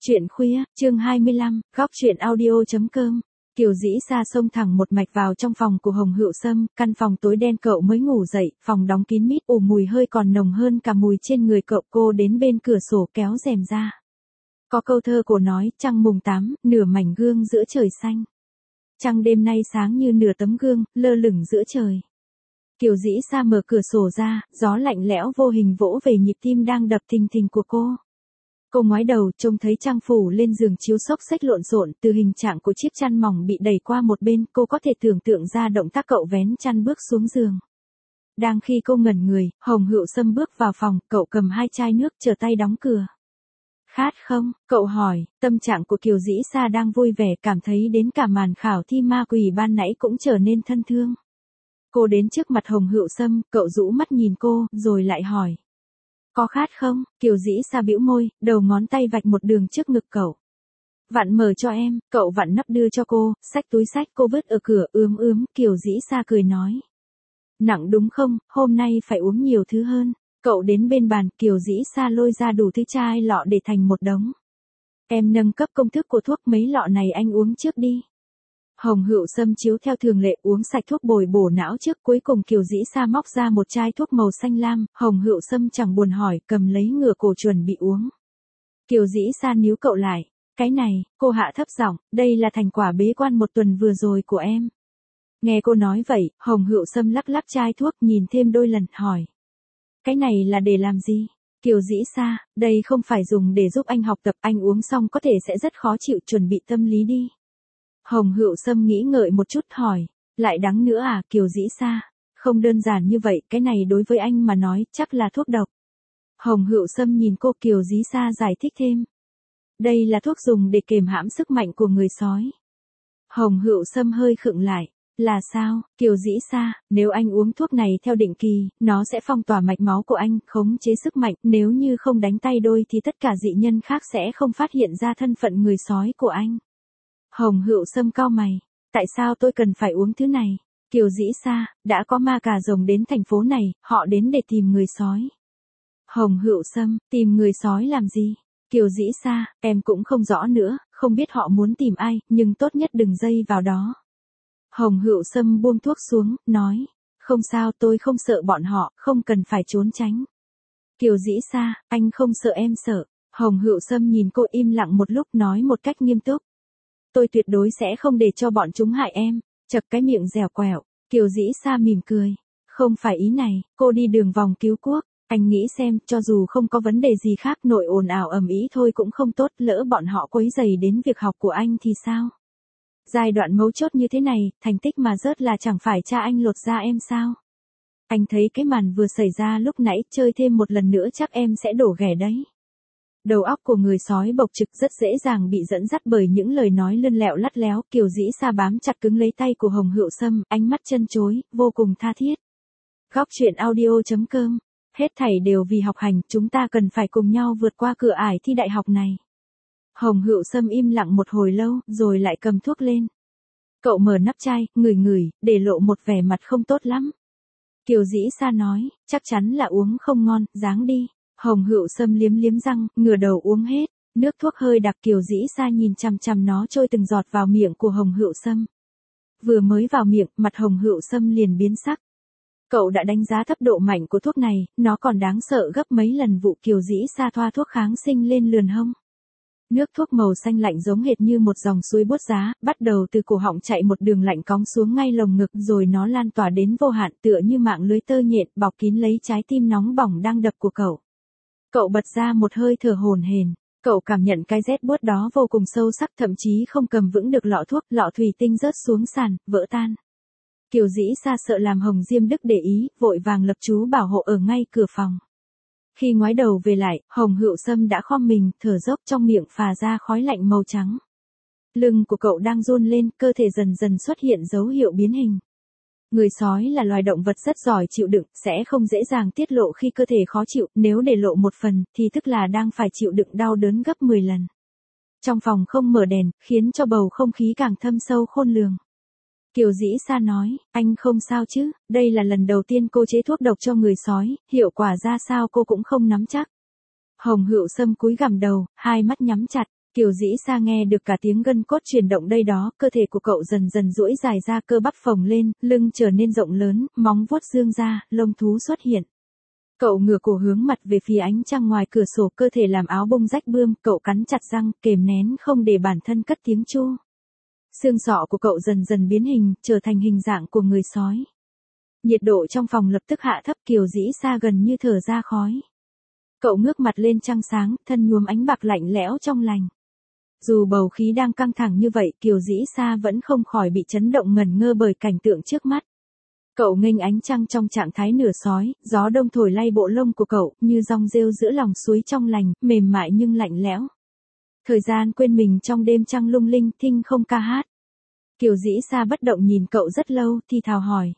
Chuyện khuya, chương 25, góc chuyện audio.com. Kiều Dĩ Sa xông thẳng một mạch vào trong phòng của Hồng Hựu Sâm, căn phòng tối đen cậu mới ngủ dậy, phòng đóng kín mít, mùi hơi còn nồng hơn cả mùi trên người cậu. Cô đến bên cửa sổ kéo rèm ra. Có câu thơ cổ nói, trăng mùng 8, nửa mảnh gương giữa trời xanh. Trăng đêm nay sáng như nửa tấm gương, lơ lửng giữa trời. Kiều Dĩ Sa mở cửa sổ ra, gió lạnh lẽo vô hình vỗ về nhịp tim đang đập thình thình của cô. Cô ngoái đầu, trông thấy trang phủ lên giường chiếu xốc xếch lộn xộn, từ hình trạng của chiếc chăn mỏng bị đẩy qua một bên, cô có thể tưởng tượng ra động tác cậu vén chăn bước xuống giường. Đang khi cô ngẩn người, Hồng Hựu Sâm bước vào phòng, cậu cầm 2 chai nước, trở tay đóng cửa. Khát không? Cậu hỏi. Tâm trạng của Kiều Dĩ Sa đang vui vẻ, cảm thấy đến cả màn khảo thi ma quỷ ban nãy cũng trở nên thân thương. Cô đến trước mặt Hồng Hựu Sâm, cậu rũ mắt nhìn cô, rồi lại hỏi. Có khát không? Kiều Dĩ Sa bĩu môi, đầu ngón tay vạch một đường trước ngực cậu. Vặn mở cho em. Cậu vặn nắp đưa cho cô, xách túi xách cô vứt ở cửa, ướm. Kiều Dĩ Sa cười nói. Nặng đúng không, hôm nay phải uống nhiều thứ hơn. Cậu đến bên bàn, Kiều Dĩ Sa lôi ra đủ thứ chai lọ để thành một đống. Em nâng cấp công thức của thuốc, mấy lọ này anh uống trước đi. Hồng Hựu Sâm chiếu theo thường lệ uống sạch thuốc bồi bổ não trước, cuối cùng Kiều Dĩ Sa móc ra một chai thuốc màu xanh lam, Hồng Hựu Sâm chẳng buồn hỏi, cầm lấy ngửa cổ chuẩn bị uống. Kiều Dĩ Sa níu cậu lại. Cái này, cô hạ thấp giọng, đây là thành quả bế quan một tuần vừa rồi của em. Nghe cô nói vậy, Hồng Hựu Sâm lắc lắc chai thuốc, nhìn thêm đôi lần, hỏi. Cái này là để làm gì? Kiều Dĩ Sa, đây không phải dùng để giúp anh học tập, anh uống xong có thể sẽ rất khó chịu, chuẩn bị tâm lý đi. Hồng Hựu Sâm nghĩ ngợi một chút hỏi, lại đắng nữa à? Kiều Dĩ Sa, không đơn giản như vậy, cái này đối với anh mà nói, chắc là thuốc độc. Hồng Hựu Sâm nhìn cô. Kiều Dĩ Sa giải thích thêm. Đây là thuốc dùng để kiềm hãm sức mạnh của người sói. Hồng Hựu Sâm hơi khựng lại. Là sao? Kiều Dĩ Sa, nếu anh uống thuốc này theo định kỳ, nó sẽ phong tỏa mạch máu của anh, khống chế sức mạnh, nếu như không đánh tay đôi thì tất cả dị nhân khác sẽ không phát hiện ra thân phận người sói của anh. Hồng Hựu Sâm cau mày. Tại sao tôi cần phải uống thứ này? Kiều Dĩ Sa, đã có ma cà rồng đến thành phố này, họ đến để tìm người sói. Hồng Hựu Sâm, tìm người sói làm gì? Kiều Dĩ Sa, em cũng không rõ nữa, không biết họ muốn tìm ai, nhưng tốt nhất đừng dây vào đó. Hồng Hựu Sâm buông thuốc xuống, nói. Không sao, tôi không sợ bọn họ, không cần phải trốn tránh. Kiều Dĩ Sa, anh không sợ em sợ. Hồng Hựu Sâm nhìn cô im lặng một lúc, nói một cách nghiêm túc. Tôi tuyệt đối sẽ không để cho bọn chúng hại em. Chật cái miệng dẻo quẹo. Kiều Dĩ Sa mỉm cười. Không phải ý này, cô đi đường vòng cứu quốc. Anh nghĩ xem, cho dù không có vấn đề gì khác, nội ồn ào ầm ĩ thôi cũng không tốt, lỡ bọn họ quấy rầy đến việc học của anh thì sao? Giai đoạn mấu chốt như thế này, thành tích mà rớt là chẳng phải cha anh lột da em sao? Anh thấy cái màn vừa xảy ra lúc nãy, chơi thêm một lần nữa chắc em sẽ đổ ghẻ đấy. Đầu óc của người sói bộc trực rất dễ dàng bị dẫn dắt bởi những lời nói lươn lẹo lắt léo. Kiều Dĩ Sa bám chặt cứng lấy tay của Hồng Hựu Sâm, ánh mắt chân chối, vô cùng tha thiết. Góc chuyện audio.com. Hết thảy đều vì học hành, chúng ta cần phải cùng nhau vượt qua cửa ải thi đại học này. Hồng Hựu Sâm im lặng một hồi lâu, rồi lại cầm thuốc lên. Cậu mở nắp chai, ngửi, để lộ một vẻ mặt không tốt lắm. Kiều Dĩ Sa nói, chắc chắn là uống không ngon, ráng đi. Hồng Hựu Sâm liếm răng, ngửa đầu uống hết. Nước thuốc hơi đặc. Kiều Dĩ Sa nhìn chằm nó trôi từng giọt vào miệng của Hồng Hựu Sâm. Vừa mới vào miệng, mặt Hồng Hựu Sâm liền biến sắc. Cậu đã đánh giá thấp độ mạnh của thuốc này, nó còn đáng sợ gấp mấy lần vụ Kiều Dĩ Sa thoa thuốc kháng sinh lên lườn hông. Nước thuốc màu xanh lạnh giống hệt như một dòng suối buốt giá, bắt đầu từ cổ họng chạy một đường lạnh cong xuống ngay lồng ngực, rồi nó lan tỏa đến vô hạn, tựa như mạng lưới tơ nhện bọc kín lấy trái tim nóng bỏng đang đập của cậu. Cậu bật ra một hơi thở hổn hển. Cậu cảm nhận cái rét buốt đó vô cùng sâu sắc, thậm chí không cầm vững được lọ thuốc, lọ thủy tinh rớt xuống sàn, vỡ tan. Kiều Dĩ Sa sợ làm Hồng Diêm Đức để ý, vội vàng lập chú bảo hộ ở ngay cửa phòng. Khi ngoái đầu về lại, Hồng Hựu Sâm đã khom mình, thở dốc, trong miệng phà ra khói lạnh màu trắng. Lưng của cậu đang run lên, cơ thể dần dần xuất hiện dấu hiệu biến hình. Người sói là loài động vật rất giỏi chịu đựng, sẽ không dễ dàng tiết lộ khi cơ thể khó chịu, nếu để lộ một phần, thì tức là đang phải chịu đựng đau đớn gấp 10 lần. Trong phòng không mở đèn, khiến cho bầu không khí càng thâm sâu khôn lường. Kiều Dĩ Sa nói, anh không sao chứ, đây là lần đầu tiên cô chế thuốc độc cho người sói, hiệu quả ra sao cô cũng không nắm chắc. Hồng Hựu Sâm cúi gằm đầu, hai mắt nhắm chặt. Kiều Dĩ Sa nghe được cả tiếng gân cốt chuyển động đây đó, cơ thể của cậu dần dần duỗi dài ra, cơ bắp phồng lên, lưng trở nên rộng lớn, móng vuốt dương ra, lông thú xuất hiện. Cậu ngửa cổ hướng mặt về phía ánh trăng ngoài cửa sổ, cơ thể làm áo bông rách bươm, cậu cắn chặt răng, kềm nén không để bản thân cất tiếng chu. Xương sọ của cậu dần dần biến hình, trở thành hình dạng của người sói. Nhiệt độ trong phòng lập tức hạ thấp, Kiều Dĩ Sa gần như thở ra khói. Cậu ngước mặt lên trăng sáng, thân nhuốm ánh bạc lạnh lẽo trong lành. Dù bầu khí đang căng thẳng như vậy, Kiều Dĩ Sa vẫn không khỏi bị chấn động ngẩn ngơ bởi cảnh tượng trước mắt. Cậu nghênh ánh trăng trong trạng thái nửa sói, gió đông thổi lay bộ lông của cậu, như dong rêu giữa lòng suối trong lành, mềm mại nhưng lạnh lẽo. Thời gian quên mình trong đêm trăng lung linh, thinh không ca hát. Kiều Dĩ Sa bất động nhìn cậu rất lâu, thì thào hỏi.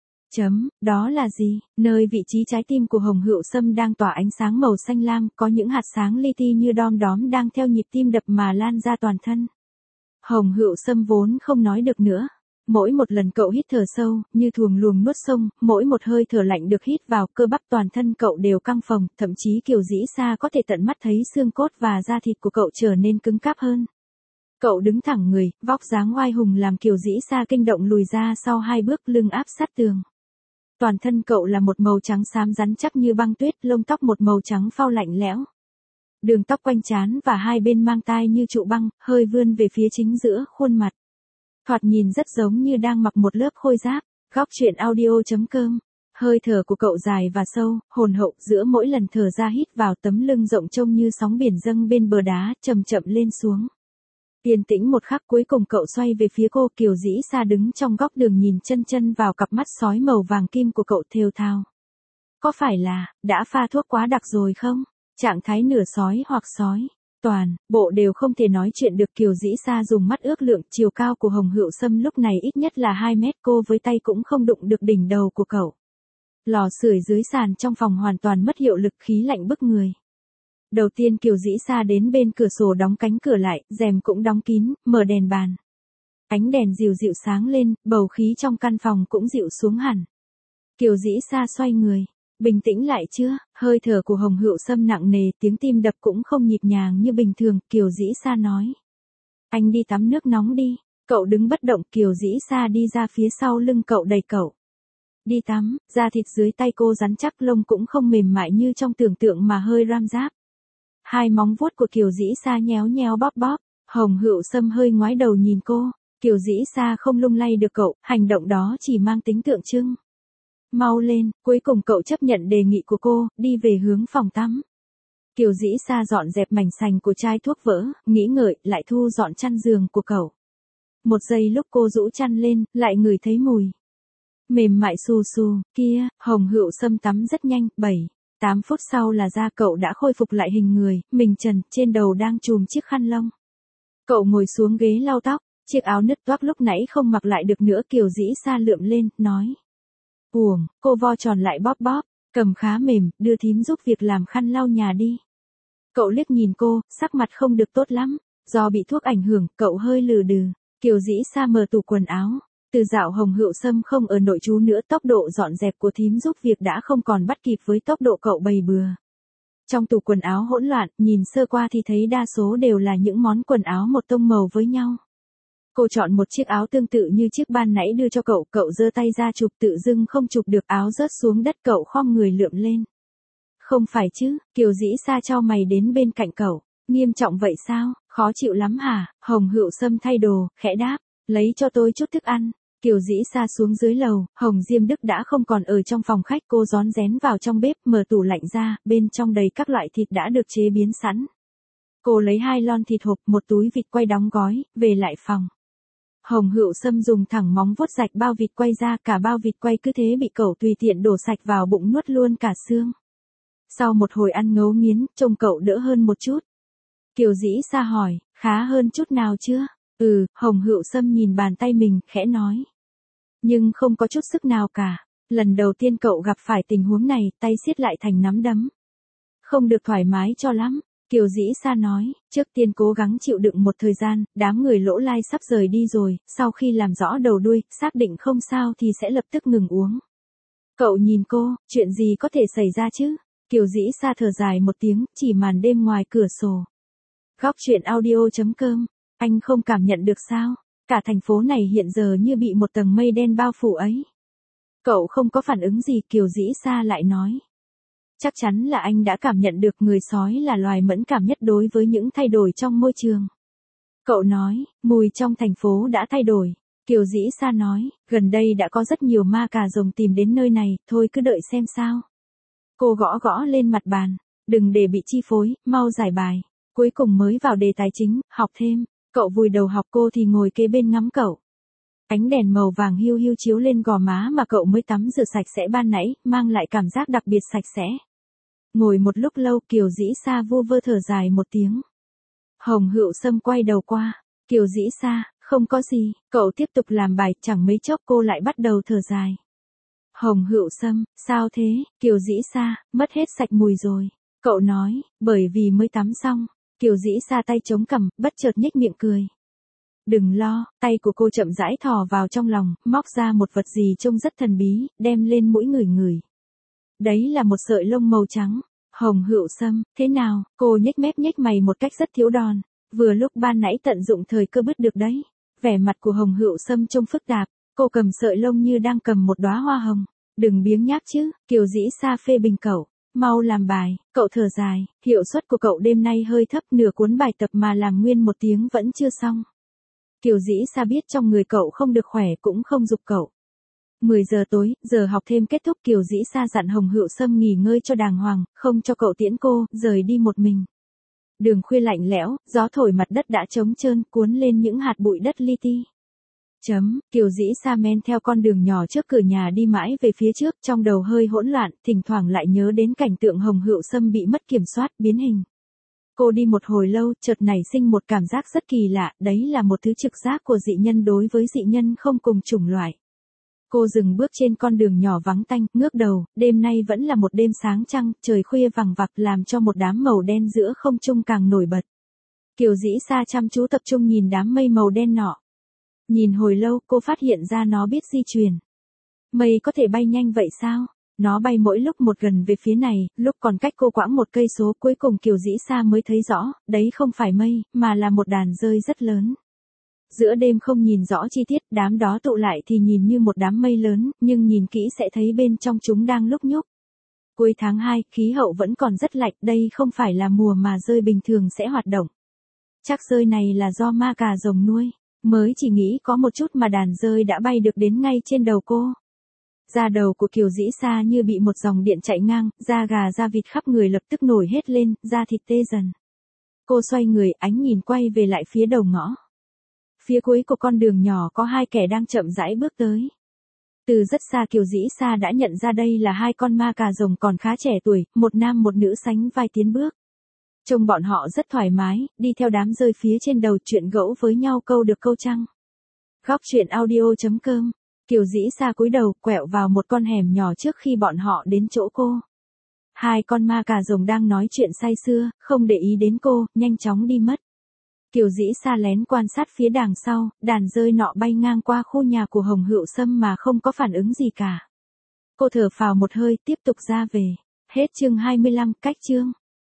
Đó là gì? Nơi vị trí trái tim của Hồng Hựu Sâm đang tỏa ánh sáng màu xanh lam, có những hạt sáng li ti như đom đóm đang theo nhịp tim đập mà lan ra toàn thân. Hồng Hựu Sâm vốn không nói được nữa. Mỗi một lần cậu hít thở sâu, như thuồng luồng nuốt sông, mỗi một hơi thở lạnh được hít vào, cơ bắp toàn thân cậu đều căng phồng, thậm chí Kiều Dĩ Sa có thể tận mắt thấy xương cốt và da thịt của cậu trở nên cứng cáp hơn. Cậu đứng thẳng người, vóc dáng oai hùng làm Kiều Dĩ Sa kinh động lùi ra sau 2 bước, lưng áp sát tường. Toàn thân cậu là một màu trắng xám rắn chắc như băng tuyết, lông tóc một màu trắng phau lạnh lẽo. Đường tóc quanh trán và hai bên mang tai như trụ băng, hơi vươn về phía chính giữa khuôn mặt. Thoạt nhìn rất giống như đang mặc một lớp khôi giáp. Góc truyện audio.com. Hơi thở của cậu dài và sâu, hồn hậu, giữa mỗi lần thở ra hít vào, tấm lưng rộng trông như sóng biển dâng bên bờ đá, chậm chậm lên xuống. Yên tĩnh một khắc, cuối cùng cậu xoay về phía cô. Kiều Dĩ Sa đứng trong góc đường nhìn chân chân vào cặp mắt sói màu vàng kim của cậu, thều thào. Có phải là đã pha thuốc quá đặc rồi không? Trạng thái nửa sói hoặc sói, toàn bộ đều không thể nói chuyện được. Kiều Dĩ Sa dùng mắt ước lượng, chiều cao của Hồng Hựu Sâm lúc này ít nhất là 2 mét, cô với tay cũng không đụng được đỉnh đầu của cậu. Lò sưởi dưới sàn trong phòng hoàn toàn mất hiệu lực, khí lạnh bức người. Đầu tiên Kiều Dĩ Sa đến bên cửa sổ, đóng cánh cửa lại, rèm cũng đóng kín, mở đèn bàn. Ánh đèn dịu dịu sáng lên, bầu khí trong căn phòng cũng dịu xuống hẳn. Kiều Dĩ Sa xoay người. Bình tĩnh lại chưa? Hơi thở của Hồng Hựu Sâm nặng nề, tiếng tim đập cũng không nhịp nhàng như bình thường. Kiều Dĩ Sa nói. Anh đi tắm nước nóng đi. Cậu đứng bất động, Kiều Dĩ Sa đi ra phía sau lưng cậu, đẩy cậu. Đi tắm, da thịt dưới tay cô rắn chắc, lông cũng không mềm mại như trong tưởng tượng mà hơi ram ráp. Hai móng vuốt của Kiều Dĩ Sa nhéo nhéo bóp bóp. Hồng Hựu Sâm hơi ngoái đầu nhìn cô. Kiều Dĩ Sa không lung lay được cậu, hành động đó chỉ mang tính tượng trưng. Mau lên, cuối cùng cậu chấp nhận đề nghị của cô, đi về hướng phòng tắm. Kiều Dĩ Sa dọn dẹp mảnh sành của chai thuốc vỡ, nghĩ ngợi, lại thu dọn chăn giường của cậu. Một giây lúc cô rũ chăn lên, lại ngửi thấy mùi mềm mại xù xù, kia. Hồng Hựu Sâm tắm rất nhanh, 7-8 phút sau là da cậu đã khôi phục lại hình người, mình trần, trên đầu đang trùm chiếc khăn lông. Cậu ngồi xuống ghế lau tóc, chiếc áo nứt toác lúc nãy không mặc lại được nữa. Kiều Dĩ Sa lượm lên, nói. Uổng, cô vo tròn lại bóp bóp, cầm khá mềm, đưa thím giúp việc làm khăn lau nhà đi. Cậu liếc nhìn cô, sắc mặt không được tốt lắm, do bị thuốc ảnh hưởng, cậu hơi lừ đừ. Kiều Dĩ Sa mở tủ quần áo, từ dạo Hồng Hựu Sâm không ở nội trú nữa, tốc độ dọn dẹp của thím giúp việc đã không còn bắt kịp với tốc độ cậu bày bừa. Trong tủ quần áo hỗn loạn, nhìn sơ qua thì thấy đa số đều là những món quần áo một tông màu với nhau. Cô chọn một chiếc áo tương tự như chiếc ban nãy đưa cho cậu, cậu giơ tay ra chụp, tự dưng không chụp được, áo rớt xuống đất, cậu khom người lượm lên. Không phải chứ? Kiều Dĩ Sa chau mày đến bên cạnh cậu. Nghiêm trọng vậy sao? Khó chịu lắm hả? Hồng Hựu Sâm thay đồ, khẽ đáp, lấy cho tôi chút thức ăn. Kiều Dĩ Sa xuống dưới lầu, Hồng Diêm Đức đã không còn ở trong phòng khách, cô rón rén vào trong bếp, mở tủ lạnh ra, bên trong đầy các loại thịt đã được chế biến sẵn. Cô lấy 2 lon thịt hộp, một túi vịt quay đóng gói, về lại phòng. Hồng Hựu Sâm dùng thẳng móng vuốt rạch bao vịt quay ra, cả bao vịt quay cứ thế bị cậu tùy tiện đổ sạch vào bụng, nuốt luôn cả xương. Sau một hồi ăn ngấu nghiến, trông cậu đỡ hơn một chút. Kiều Dĩ Sa hỏi, khá hơn chút nào chưa? Hồng Hựu Sâm nhìn bàn tay mình, khẽ nói. Nhưng không có chút sức nào cả. Lần đầu tiên cậu gặp phải tình huống này, tay siết lại thành nắm đấm. Không được thoải mái cho lắm. Kiều Dĩ Sa nói, trước tiên cố gắng chịu đựng một thời gian, đám người Lỗ Lai sắp rời đi rồi, sau khi làm rõ đầu đuôi, xác định không sao thì sẽ lập tức ngừng uống. Cậu nhìn cô, chuyện gì có thể xảy ra chứ? Kiều Dĩ Sa thở dài một tiếng, chỉ màn đêm ngoài cửa sổ. Góc chuyện audio.com. Anh không cảm nhận được sao? Cả thành phố này hiện giờ như bị một tầng mây đen bao phủ ấy. Cậu không có phản ứng gì, Kiều Dĩ Sa lại nói. Chắc chắn là anh đã cảm nhận được người sói là loài mẫn cảm nhất đối với những thay đổi trong môi trường. Cậu nói, mùi trong thành phố đã thay đổi. Kiều Dĩ Sa nói, gần đây đã có rất nhiều ma cà rồng tìm đến nơi này, thôi cứ đợi xem sao. Cô gõ gõ lên mặt bàn, đừng để bị chi phối, mau giải bài. Cuối cùng mới vào đề tài chính, học thêm. Cậu vùi đầu học, cô thì ngồi kế bên ngắm cậu. Ánh đèn màu vàng hiu hiu chiếu lên gò má mà cậu mới tắm rửa sạch sẽ ban nãy, mang lại cảm giác đặc biệt sạch sẽ. Ngồi một lúc lâu, Kiều Dĩ Sa vu vơ thở dài một tiếng. Hồng Hựu Sâm quay đầu qua. Kiều Dĩ Sa, không có gì, cậu tiếp tục làm bài, chẳng mấy chốc cô lại bắt đầu thở dài. Hồng Hựu Sâm, sao thế? Kiều Dĩ Sa, mất hết sạch mùi rồi. Cậu nói, bởi vì mới tắm xong. Kiều Dĩ Sa tay chống cằm, bất chợt nhếch miệng cười. Đừng lo, tay của cô chậm rãi thò vào trong lòng, móc ra một vật gì trông rất thần bí, đem lên mũi ngửi ngửi. Đấy là một sợi lông màu trắng. Hồng Hựu Sâm, thế nào? Cô nhếch mép nhếch mày một cách rất thiếu đòn. Vừa lúc ban nãy tận dụng thời cơ bứt được đấy. Vẻ mặt của Hồng Hựu Sâm trông phức tạp, cô cầm sợi lông như đang cầm một đóa hoa hồng. Đừng biếng nhác chứ, Kiều Dĩ Sa phê bình cậu. Mau làm bài, cậu thở dài, hiệu suất của cậu đêm nay hơi thấp, nửa cuốn bài tập mà làm nguyên 1 tiếng vẫn chưa xong. Kiều Dĩ Sa biết trong người cậu không được khỏe cũng không giục cậu. 10 giờ tối, giờ học thêm kết thúc, Kiều Dĩ Sa dặn Hồng Hựu Sâm nghỉ ngơi cho đàng hoàng, không cho cậu tiễn cô, rời đi một mình. Đường khuya lạnh lẽo, gió thổi mặt đất đã trống trơn, cuốn lên những hạt bụi đất li ti. Kiều Dĩ Sa men theo con đường nhỏ trước cửa nhà đi mãi về phía trước, trong đầu hơi hỗn loạn, thỉnh thoảng lại nhớ đến cảnh tượng Hồng Hựu Sâm bị mất kiểm soát, biến hình. Cô đi một hồi lâu, chợt nảy sinh một cảm giác rất kỳ lạ, đấy là một thứ trực giác của dị nhân đối với dị nhân không cùng chủng loại. Cô dừng bước trên con đường nhỏ vắng tanh, ngước đầu, đêm nay vẫn là một đêm sáng trăng, trời khuya vằng vặc làm cho một đám màu đen giữa không trung càng nổi bật. Kiều Dĩ Sa chăm chú tập trung nhìn đám mây màu đen nọ. Nhìn hồi lâu, cô phát hiện ra nó biết di chuyển. Mây có thể bay nhanh vậy sao? Nó bay mỗi lúc một gần về phía này, lúc còn cách cô quãng 1 cây số, cuối cùng Kiều Dĩ Sa mới thấy rõ, đấy không phải mây, mà là một đàn dơi rất lớn. Giữa đêm không nhìn rõ chi tiết, đám đó tụ lại thì nhìn như một đám mây lớn, nhưng nhìn kỹ sẽ thấy bên trong chúng đang lúc nhúc. Cuối tháng 2, khí hậu vẫn còn rất lạnh, đây không phải là mùa mà dơi bình thường sẽ hoạt động. Chắc dơi này là do ma cà rồng nuôi. Mới chỉ nghĩ có một chút mà đàn dơi đã bay được đến ngay trên đầu cô. Da đầu của Kiều Dĩ Sa như bị một dòng điện chạy ngang, da gà da vịt khắp người lập tức nổi hết lên, da thịt tê dần. Cô xoay người, ánh nhìn quay về lại phía đầu ngõ. Phía cuối của con đường nhỏ có 2 kẻ đang chậm rãi bước tới. Từ rất xa Kiều Dĩ Sa đã nhận ra đây là 2 con ma cà rồng còn khá trẻ tuổi, một nam một nữ sánh vai tiến bước. Trông bọn họ rất thoải mái, đi theo đám dơi phía trên đầu, chuyện gẫu với nhau câu được câu trăng. Góc chuyện audio.com. Kiều Dĩ Sa cúi đầu, quẹo vào một con hẻm nhỏ trước khi bọn họ đến chỗ cô. 2 con ma cà rồng đang nói chuyện say sưa, không để ý đến cô, nhanh chóng đi mất. Kiều Dĩ Sa lén quan sát phía đằng sau, đàn dơi nọ bay ngang qua khu nhà của Hồng Hựu Sâm mà không có phản ứng gì cả. Cô thở phào một hơi, tiếp tục ra về. Hết chương 25, cách chương.